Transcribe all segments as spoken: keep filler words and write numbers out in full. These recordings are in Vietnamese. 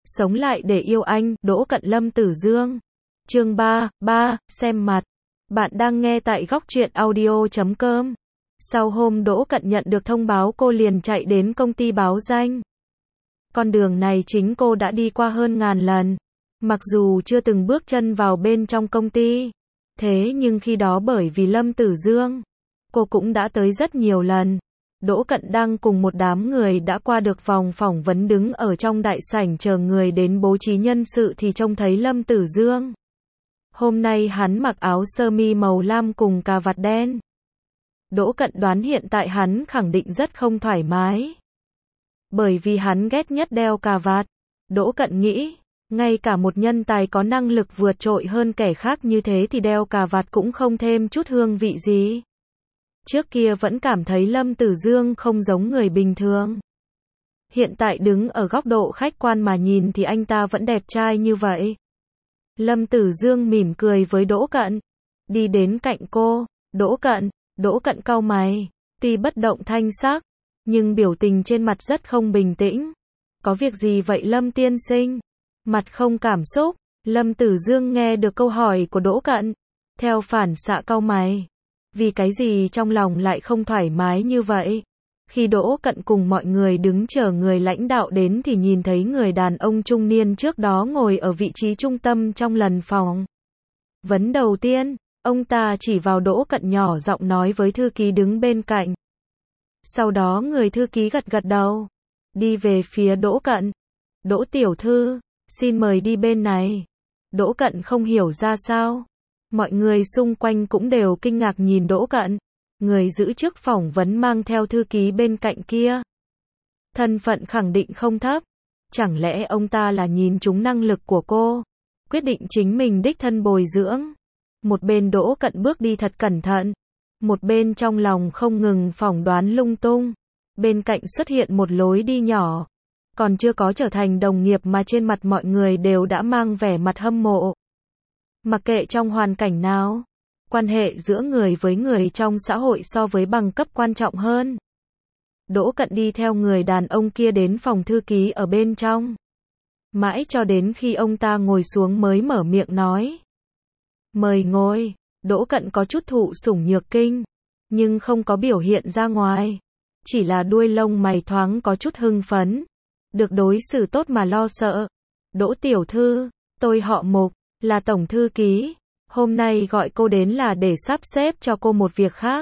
Sống lại để yêu anh, Đỗ Cận Lâm Tử Dương. Chương ba, ba, xem mặt. Bạn đang nghe tại góc truyện audio chấm com. Sau hôm Đỗ Cận nhận được thông báo cô liền chạy đến công ty báo danh. Con đường này chính cô đã đi qua hơn ngàn lần. Mặc dù chưa từng bước chân vào bên trong công ty. Thế nhưng khi đó bởi vì Lâm Tử Dương, cô cũng đã tới rất nhiều lần. Đỗ Cận đang cùng một đám người đã qua được vòng phỏng vấn đứng ở trong đại sảnh chờ người đến bố trí nhân sự thì trông thấy Lâm Tử Dương. Hôm nay hắn mặc áo sơ mi màu lam cùng cà vạt đen. Đỗ Cận đoán hiện tại hắn khẳng định rất không thoải mái. Bởi vì hắn ghét nhất đeo cà vạt. Đỗ Cận nghĩ, ngay cả một nhân tài có năng lực vượt trội hơn kẻ khác như thế thì đeo cà vạt cũng không thêm chút hương vị gì. Trước kia vẫn cảm thấy Lâm Tử Dương không giống người bình thường. Hiện tại đứng ở góc độ khách quan mà nhìn thì anh ta vẫn đẹp trai như vậy. Lâm Tử Dương mỉm cười với Đỗ Cận. Đi đến cạnh cô. Đỗ Cận. Đỗ Cận cau mày. Tuy bất động thanh sắc, nhưng biểu tình trên mặt rất không bình tĩnh. Có việc gì vậy Lâm tiên sinh? Mặt không cảm xúc. Lâm Tử Dương nghe được câu hỏi của Đỗ Cận. Theo phản xạ cau mày. Vì cái gì trong lòng lại không thoải mái như vậy? Khi Đỗ Cận cùng mọi người đứng chờ người lãnh đạo đến thì nhìn thấy người đàn ông trung niên trước đó ngồi ở vị trí trung tâm trong lần phỏng vấn đầu tiên. Ông ta chỉ vào Đỗ Cận nhỏ giọng nói với thư ký đứng bên cạnh. Sau đó người thư ký gật gật đầu. Đi về phía Đỗ Cận. Đỗ tiểu thư, xin mời đi bên này. Đỗ Cận không hiểu ra sao. Mọi người xung quanh cũng đều kinh ngạc nhìn Đỗ Cận. Người giữ chức phỏng vấn mang theo thư ký bên cạnh kia. Thân phận khẳng định không thấp. Chẳng lẽ ông ta là nhìn trúng năng lực của cô, quyết định chính mình đích thân bồi dưỡng. Một bên Đỗ Cận bước đi thật cẩn thận. Một bên trong lòng không ngừng phỏng đoán lung tung. Bên cạnh xuất hiện một lối đi nhỏ. Còn chưa có trở thành đồng nghiệp mà trên mặt mọi người đều đã mang vẻ mặt hâm mộ. Mặc kệ trong hoàn cảnh nào, quan hệ giữa người với người trong xã hội so với bằng cấp quan trọng hơn. Đỗ Cận đi theo người đàn ông kia đến phòng thư ký ở bên trong. Mãi cho đến khi ông ta ngồi xuống mới mở miệng nói. Mời ngồi. Đỗ Cận có chút thụ sủng nhược kinh, nhưng không có biểu hiện ra ngoài. Chỉ là đuôi lông mày thoáng có chút hưng phấn. Được đối xử tốt mà lo sợ. Đỗ tiểu thư, tôi họ Mục, là tổng thư ký. Hôm nay gọi cô đến là để sắp xếp cho cô một việc khác.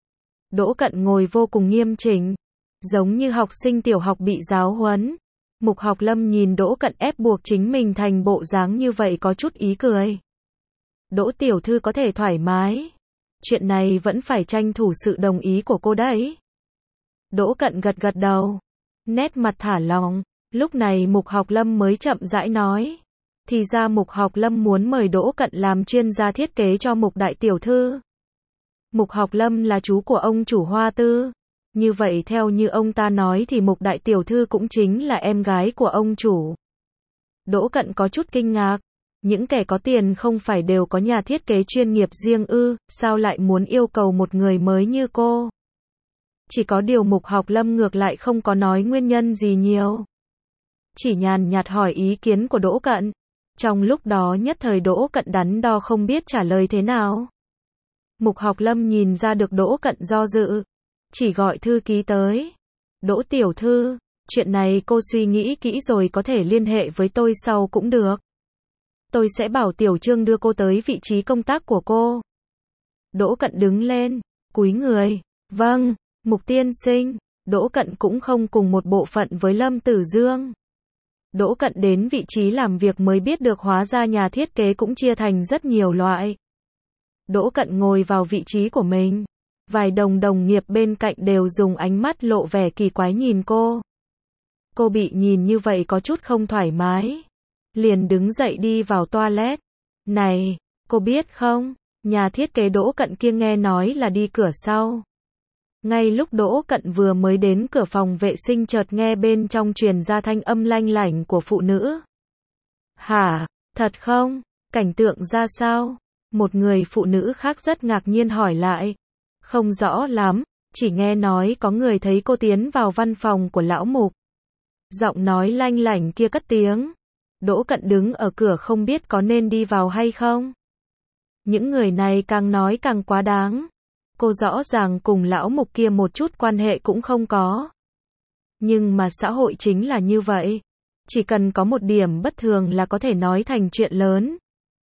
Đỗ Cận ngồi vô cùng nghiêm chỉnh, giống như học sinh tiểu học bị giáo huấn. Mục Học Lâm nhìn Đỗ Cận ép buộc chính mình thành bộ dáng như vậy có chút ý cười. Đỗ tiểu thư có thể thoải mái. Chuyện này vẫn phải tranh thủ sự đồng ý của cô đấy. Đỗ Cận gật gật đầu, nét mặt thả lỏng. Lúc này Mục Học Lâm mới chậm rãi nói. Thì ra Mục Học Lâm muốn mời Đỗ Cận làm chuyên gia thiết kế cho Mục đại tiểu thư. Mục Học Lâm là chú của ông chủ Hoa Tư. Như vậy theo như ông ta nói thì Mục đại tiểu thư cũng chính là em gái của ông chủ. Đỗ Cận có chút kinh ngạc. Những kẻ có tiền không phải đều có nhà thiết kế chuyên nghiệp riêng ư, sao lại muốn yêu cầu một người mới như cô? Chỉ có điều Mục Học Lâm ngược lại không có nói nguyên nhân gì nhiều. Chỉ nhàn nhạt hỏi ý kiến của Đỗ Cận. Trong lúc đó nhất thời Đỗ Cận đắn đo không biết trả lời thế nào. Mục Học Lâm nhìn ra được Đỗ Cận do dự. Chỉ gọi thư ký tới. Đỗ tiểu thư, chuyện này cô suy nghĩ kỹ rồi có thể liên hệ với tôi sau cũng được. Tôi sẽ bảo Tiểu Trương đưa cô tới vị trí công tác của cô. Đỗ Cận đứng lên, cúi người. Vâng, Mục tiên sinh. Đỗ Cận cũng không cùng một bộ phận với Lâm Tử Dương. Đỗ Cận đến vị trí làm việc mới biết được hóa ra nhà thiết kế cũng chia thành rất nhiều loại. Đỗ Cận ngồi vào vị trí của mình. Vài đồng đồng nghiệp bên cạnh đều dùng ánh mắt lộ vẻ kỳ quái nhìn cô. Cô bị nhìn như vậy có chút không thoải mái. Liền đứng dậy đi vào toilet. Này, cô biết không, nhà thiết kế Đỗ Cận kia nghe nói là đi cửa sau. Ngay lúc Đỗ Cận vừa mới đến cửa phòng vệ sinh chợt nghe bên trong truyền ra thanh âm lanh lảnh của phụ nữ. Hả, thật không? Cảnh tượng ra sao? Một người phụ nữ khác rất ngạc nhiên hỏi lại. Không rõ lắm, chỉ nghe nói có người thấy cô tiến vào văn phòng của lão Mục. Giọng nói lanh lảnh kia cất tiếng. Đỗ Cận đứng ở cửa không biết có nên đi vào hay không. Những người này càng nói càng quá đáng. Cô rõ ràng cùng lão mục kia một chút quan hệ cũng không có. Nhưng mà xã hội chính là như vậy. Chỉ cần có một điểm bất thường là có thể nói thành chuyện lớn.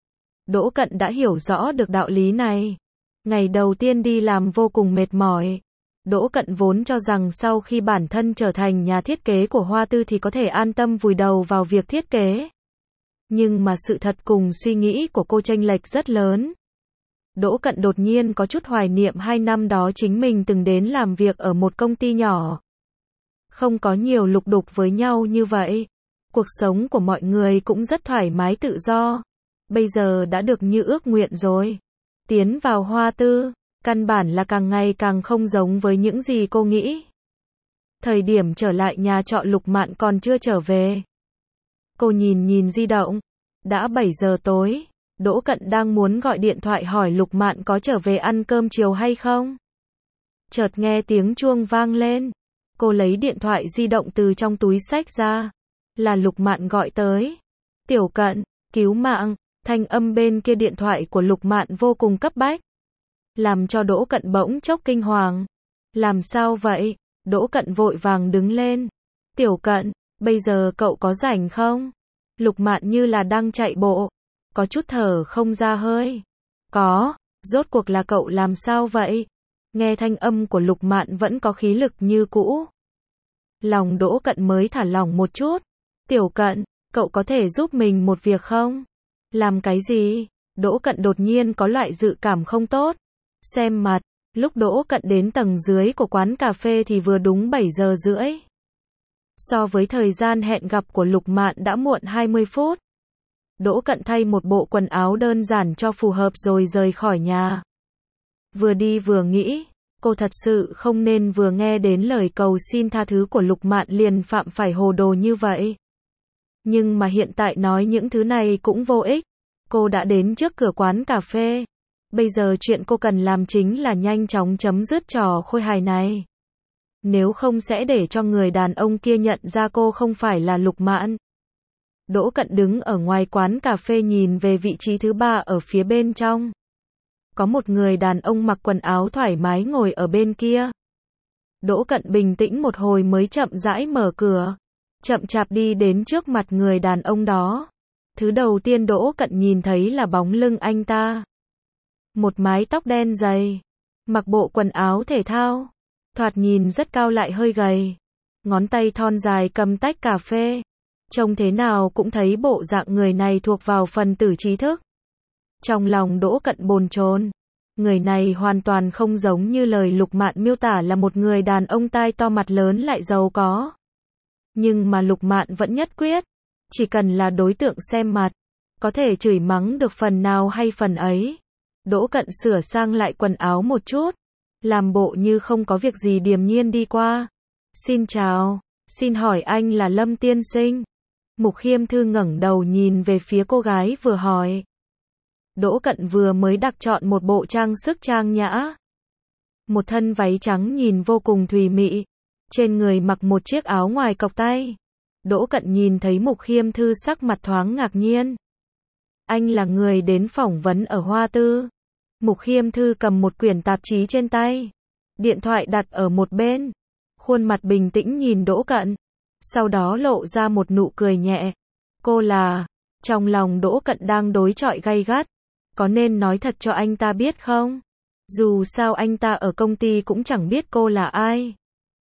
Đỗ Cận đã hiểu rõ được đạo lý này. Ngày đầu tiên đi làm vô cùng mệt mỏi. Đỗ Cận vốn cho rằng sau khi bản thân trở thành nhà thiết kế của Hoa Tư thì có thể an tâm vùi đầu vào việc thiết kế. Nhưng mà sự thật cùng suy nghĩ của cô chênh lệch rất lớn. Đỗ Cận đột nhiên có chút hoài niệm hai năm đó chính mình từng đến làm việc ở một công ty nhỏ. Không có nhiều lục đục với nhau như vậy. Cuộc sống của mọi người cũng rất thoải mái tự do. Bây giờ đã được như ước nguyện rồi. Tiến vào Hoa Tư, căn bản là càng ngày càng không giống với những gì cô nghĩ. Thời điểm trở lại nhà trọ Lục Mạn còn chưa trở về. Cô nhìn nhìn di động. Đã bảy giờ tối. Đỗ Cận đang muốn gọi điện thoại hỏi Lục Mạn có trở về ăn cơm chiều hay không. Chợt nghe tiếng chuông vang lên. Cô lấy điện thoại di động từ trong túi xách ra. Là Lục Mạn gọi tới. Tiểu Cận, cứu mạng. Thanh âm bên kia điện thoại của Lục Mạn vô cùng cấp bách. Làm cho Đỗ Cận bỗng chốc kinh hoàng. Làm sao vậy? Đỗ Cận vội vàng đứng lên. Tiểu Cận, bây giờ cậu có rảnh không? Lục Mạn như là đang chạy bộ. Có chút thở không ra hơi. Có, rốt cuộc là cậu làm sao vậy? Nghe thanh âm của Lục Mạn vẫn có khí lực như cũ. Lòng Đỗ Cận mới thả lỏng một chút. Tiểu Cận, cậu có thể giúp mình một việc không? Làm cái gì? Đỗ Cận đột nhiên có loại dự cảm không tốt. Xem mặt, lúc Đỗ Cận đến tầng dưới của quán cà phê thì vừa đúng bảy giờ rưỡi. So với thời gian hẹn gặp của Lục Mạn đã muộn hai mươi phút. Đỗ Cận thay một bộ quần áo đơn giản cho phù hợp rồi rời khỏi nhà. Vừa đi vừa nghĩ, cô thật sự không nên vừa nghe đến lời cầu xin tha thứ của Lục Mạn liền phạm phải hồ đồ như vậy. Nhưng mà hiện tại nói những thứ này cũng vô ích. Cô đã đến trước cửa quán cà phê. Bây giờ chuyện cô cần làm chính là nhanh chóng chấm dứt trò khôi hài này. Nếu không sẽ để cho người đàn ông kia nhận ra cô không phải là Lục Mạn. Đỗ Cận đứng ở ngoài quán cà phê nhìn về vị trí thứ ba ở phía bên trong. Có một người đàn ông mặc quần áo thoải mái ngồi ở bên kia. Đỗ Cận bình tĩnh một hồi mới chậm rãi mở cửa. Chậm chạp đi đến trước mặt người đàn ông đó. Thứ đầu tiên Đỗ Cận nhìn thấy là bóng lưng anh ta. Một mái tóc đen dày. Mặc bộ quần áo thể thao. Thoạt nhìn rất cao lại hơi gầy. Ngón tay thon dài cầm tách cà phê. Trông thế nào cũng thấy bộ dạng người này thuộc vào phần tử trí thức. Trong lòng Đỗ Cận bồn chồn. Người này hoàn toàn không giống như lời Lục Mạn miêu tả là một người đàn ông tai to mặt lớn lại giàu có. Nhưng mà Lục Mạn vẫn nhất quyết. Chỉ cần là đối tượng xem mặt. Có thể chửi mắng được phần nào hay phần ấy. Đỗ Cận sửa sang lại quần áo một chút. Làm bộ như không có việc gì điềm nhiên đi qua. Xin chào. Xin hỏi anh là Lâm tiên sinh? Mục Khiêm Thư ngẩng đầu nhìn về phía cô gái vừa hỏi. Đỗ Cận vừa mới đặc chọn một bộ trang sức trang nhã. Một thân váy trắng nhìn vô cùng thùy mị. Trên người mặc một chiếc áo ngoài cộc tay. Đỗ Cận nhìn thấy Mục Khiêm Thư sắc mặt thoáng ngạc nhiên. Anh là người đến phỏng vấn ở Hoa Tư. Mục Khiêm Thư cầm một quyển tạp chí trên tay. Điện thoại đặt ở một bên. Khuôn mặt bình tĩnh nhìn Đỗ Cận. Sau đó lộ ra một nụ cười nhẹ. Cô là... Trong lòng Đỗ Cận đang đối chọi gay gắt. Có nên nói thật cho anh ta biết không? Dù sao anh ta ở công ty cũng chẳng biết cô là ai.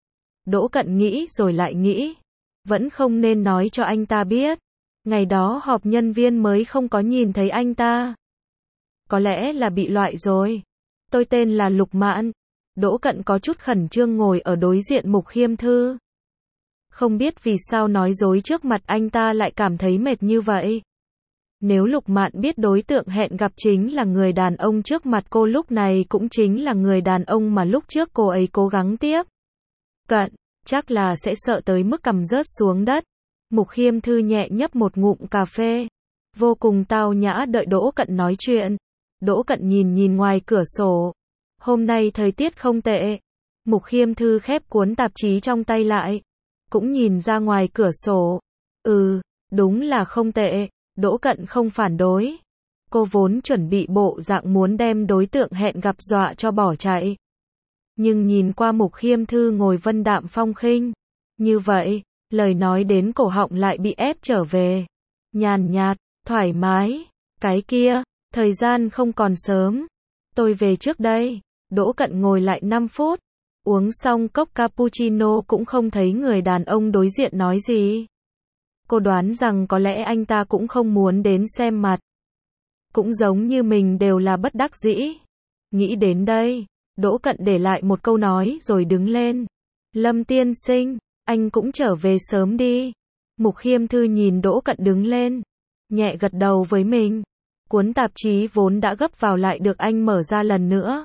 Đỗ Cận nghĩ rồi lại nghĩ. Vẫn không nên nói cho anh ta biết. Ngày đó họp nhân viên mới không có nhìn thấy anh ta. Có lẽ là bị loại rồi. Tôi tên là Lục Mạn. Đỗ Cận có chút khẩn trương ngồi ở đối diện Mục Khiêm Thư. Không biết vì sao nói dối trước mặt anh ta lại cảm thấy mệt như vậy. Nếu Lục Mạn biết đối tượng hẹn gặp chính là người đàn ông trước mặt cô lúc này cũng chính là người đàn ông mà lúc trước cô ấy cố gắng tiếp cận, chắc là sẽ sợ tới mức cầm rớt xuống đất. Mục Khiêm Thư nhẹ nhấp một ngụm cà phê. Vô cùng tao nhã đợi Đỗ Cận nói chuyện. Đỗ Cận nhìn nhìn ngoài cửa sổ. Hôm nay thời tiết không tệ. Mục Khiêm Thư khép cuốn tạp chí trong tay lại. Cũng nhìn ra ngoài cửa sổ. Ừ, Đúng là không tệ, Đỗ Cận không phản đối. Cô vốn chuẩn bị bộ dạng muốn đem đối tượng hẹn gặp dọa cho bỏ chạy. Nhưng nhìn qua Mục Khiêm Thư ngồi vân đạm phong khinh. Như vậy, lời nói đến cổ họng lại bị ép trở về. Nhàn nhạt, thoải mái. Cái kia, thời gian không còn sớm. Tôi về trước đây. Đỗ Cận ngồi lại năm phút. Uống xong cốc cappuccino cũng không thấy người đàn ông đối diện nói gì. Cô đoán rằng có lẽ anh ta cũng không muốn đến xem mặt. Cũng giống như mình đều là bất đắc dĩ. Nghĩ đến đây, Đỗ Cận để lại một câu nói rồi đứng lên. Lâm tiên sinh, anh cũng trở về sớm đi. Mục Khiêm Thư nhìn Đỗ Cận đứng lên, nhẹ gật đầu với mình. Cuốn tạp chí vốn đã gấp vào lại được anh mở ra lần nữa.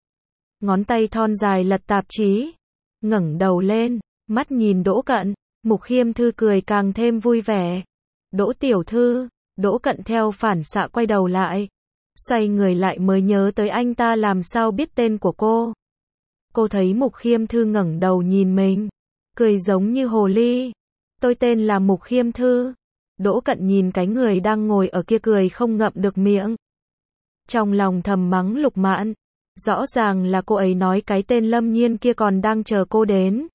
Ngón tay thon dài lật tạp chí, ngẩng đầu lên, mắt nhìn Đỗ Cận. Mục Khiêm Thư cười càng thêm vui vẻ. Đỗ tiểu thư. Đỗ Cận theo phản xạ quay đầu lại. Xoay người lại mới nhớ tới anh ta làm sao biết tên của cô. Cô thấy Mục Khiêm Thư ngẩng đầu nhìn mình, cười giống như hồ ly. Tôi tên là Mục Khiêm Thư. Đỗ Cận nhìn cái người đang ngồi ở kia cười không ngậm được miệng. Trong lòng thầm mắng Lục Mạn. Rõ ràng là cô ấy nói cái tên Lâm Nhiên kia còn đang chờ cô đến.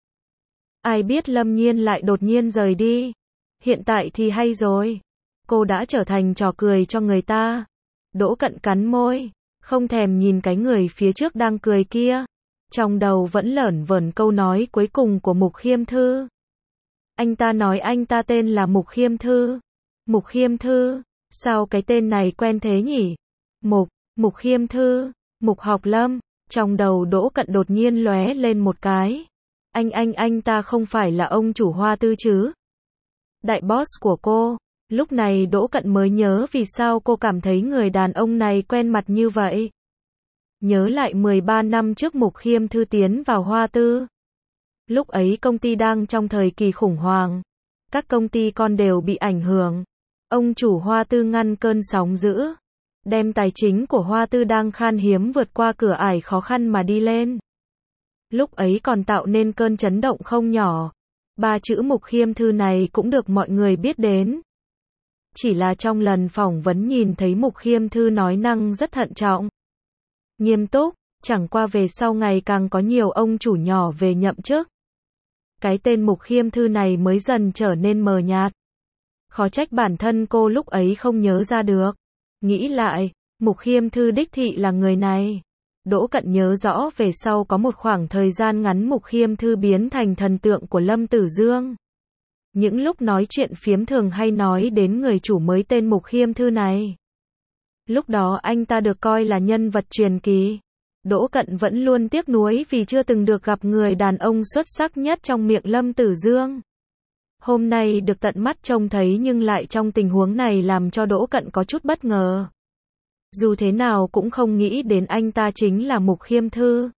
Ai biết Lâm Nhiên lại đột nhiên rời đi. Hiện tại thì hay rồi. Cô đã trở thành trò cười cho người ta. Đỗ Cận cắn môi, không thèm nhìn cái người phía trước đang cười kia. Trong đầu vẫn lởn vởn câu nói cuối cùng của Mục Khiêm Thư. Anh ta nói anh ta tên là Mục Khiêm Thư. Mục Khiêm Thư, sao cái tên này quen thế nhỉ? Mục, Mục Khiêm Thư, Mục Học Lâm, trong đầu Đỗ Cận đột nhiên lóe lên một cái. Anh anh anh ta không phải là ông chủ Hoa Tư chứ? Đại boss của cô. Lúc này Đỗ Cận mới nhớ vì sao cô cảm thấy người đàn ông này quen mặt như vậy. Nhớ lại mười ba năm trước Mục Khiêm Thư tiến vào Hoa Tư. Lúc ấy công ty đang trong thời kỳ khủng hoảng. Các công ty con đều bị ảnh hưởng. Ông chủ Hoa Tư ngăn cơn sóng dữ. Đem tài chính của Hoa Tư đang khan hiếm vượt qua cửa ải khó khăn mà đi lên. Lúc ấy còn tạo nên cơn chấn động không nhỏ. Ba chữ Mục Khiêm Thư này cũng được mọi người biết đến. Chỉ là trong lần phỏng vấn nhìn thấy Mục Khiêm Thư nói năng rất thận trọng, nghiêm túc, chẳng qua về sau ngày càng có nhiều ông chủ nhỏ về nhậm chức. Cái tên Mục Khiêm Thư này mới dần trở nên mờ nhạt. Khó trách bản thân cô lúc ấy không nhớ ra được. Nghĩ lại, Mục Khiêm Thư đích thị là người này. Đỗ Cận nhớ rõ về sau có một khoảng thời gian ngắn Mục Khiêm Thư biến thành thần tượng của Lâm Tử Dương. Những lúc nói chuyện phiếm thường hay nói đến người chủ mới tên Mục Khiêm Thư này. Lúc đó anh ta được coi là nhân vật truyền kỳ. Đỗ Cận vẫn luôn tiếc nuối vì chưa từng được gặp người đàn ông xuất sắc nhất trong miệng Lâm Tử Dương. Hôm nay được tận mắt trông thấy nhưng lại trong tình huống này làm cho Đỗ Cận có chút bất ngờ. Dù thế nào cũng không nghĩ đến anh ta chính là Mục Khiêm Thư.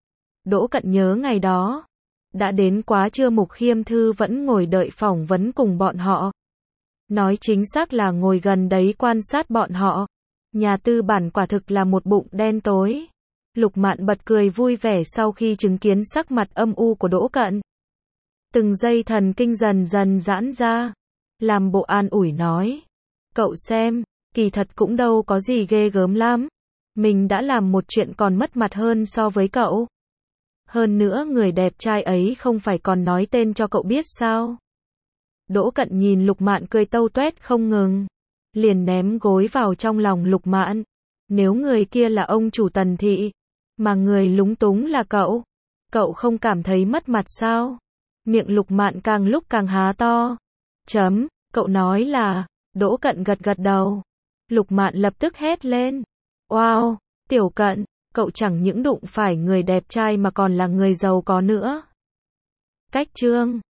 Đỗ Cận nhớ ngày đó. Đã đến quá trưa Mục Khiêm Thư vẫn ngồi đợi phỏng vấn cùng bọn họ. Nói chính xác là ngồi gần đấy quan sát bọn họ. Nhà tư bản quả thực là một bụng đen tối. Lục Mạn bật cười vui vẻ sau khi chứng kiến sắc mặt âm u của Đỗ Cận. Từng giây thần kinh dần dần giãn ra. Làm bộ an ủi nói. Cậu xem, kỳ thật cũng đâu có gì ghê gớm lắm. Mình đã làm một chuyện còn mất mặt hơn so với cậu. Hơn nữa người đẹp trai ấy không phải còn nói tên cho cậu biết sao? Đỗ Cận nhìn Lục Mạn cười tâu tuét không ngừng. Liền ném gối vào trong lòng Lục Mạn. Nếu người kia là ông chủ Tần Thị, mà người lúng túng là cậu, cậu không cảm thấy mất mặt sao? Miệng Lục Mạn càng lúc càng há to. Chấm, cậu nói là, Đỗ Cận gật gật đầu. Lục Mạn lập tức hét lên. Wow, Tiểu Cận, cậu chẳng những đụng phải người đẹp trai mà còn là người giàu có nữa. Cách chương